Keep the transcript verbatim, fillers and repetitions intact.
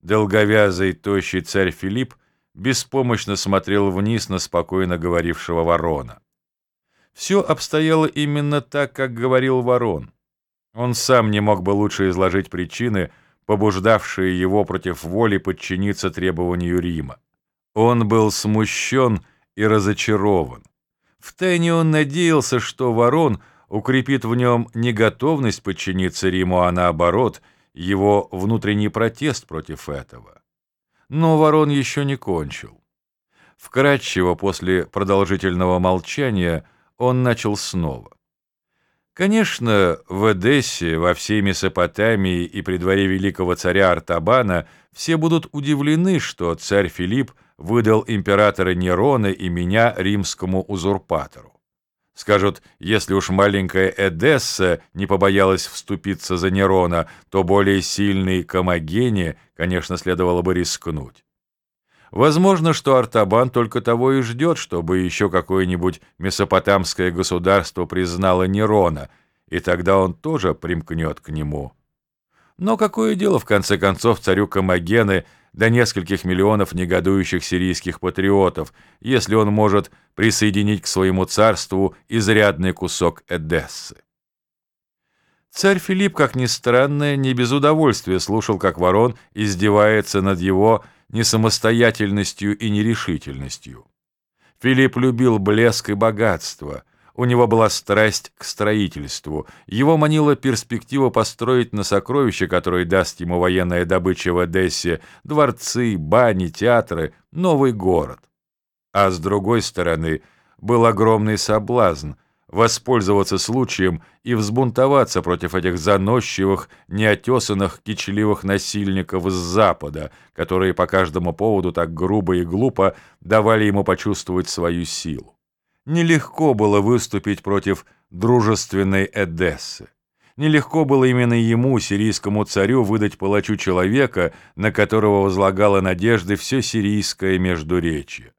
Долговязый, тощий царь Филипп беспомощно смотрел вниз на спокойно говорившего Ворона. Все обстояло именно так, как говорил Ворон. Он сам не мог бы лучше изложить причины, побуждавшие его против воли подчиниться требованию Рима. Он был смущен и разочарован. Втайне он надеялся, что Ворон укрепит в нем не готовность подчиниться Риму, а наоборот, его внутренний протест против этого. Но Ворон еще не кончил. Вкратчиво, после продолжительного молчания, он начал снова. Конечно, в Эдессе, во всей Месопотамии и при дворе великого царя Артабана все будут удивлены, что царь Филипп выдал императора Нерона и меня римскому узурпатору. Скажут, если уж маленькая Эдесса не побоялась вступиться за Нерона, то более сильный Комагене, конечно, следовало бы рискнуть. Возможно, что Артабан только того и ждет, чтобы еще какое-нибудь месопотамское государство признало Нерона, и тогда он тоже примкнет к нему. Но какое дело, в конце концов, царю Комагены до нескольких миллионов негодующих сирийских патриотов, если он может присоединить к своему царству изрядный кусок Эдессы? Царь Филипп, как ни странно, не без удовольствия слушал, как Ворон издевается над его несамостоятельностью и нерешительностью. Филипп любил блеск и богатство. У него была страсть к строительству. Его манила перспектива построить на сокровища, которые даст ему военная добыча в Эдессе, дворцы, бани, театры, новый город. А с другой стороны, был огромный соблазн воспользоваться случаем и взбунтоваться против этих заносчивых, неотесанных, кичливых насильников с Запада, которые по каждому поводу так грубо и глупо давали ему почувствовать свою силу. Нелегко было выступить против дружественной Эдессы. Нелегко было именно ему, сирийскому царю, выдать палачу человека, на которого возлагало надежды все сирийское междуречье.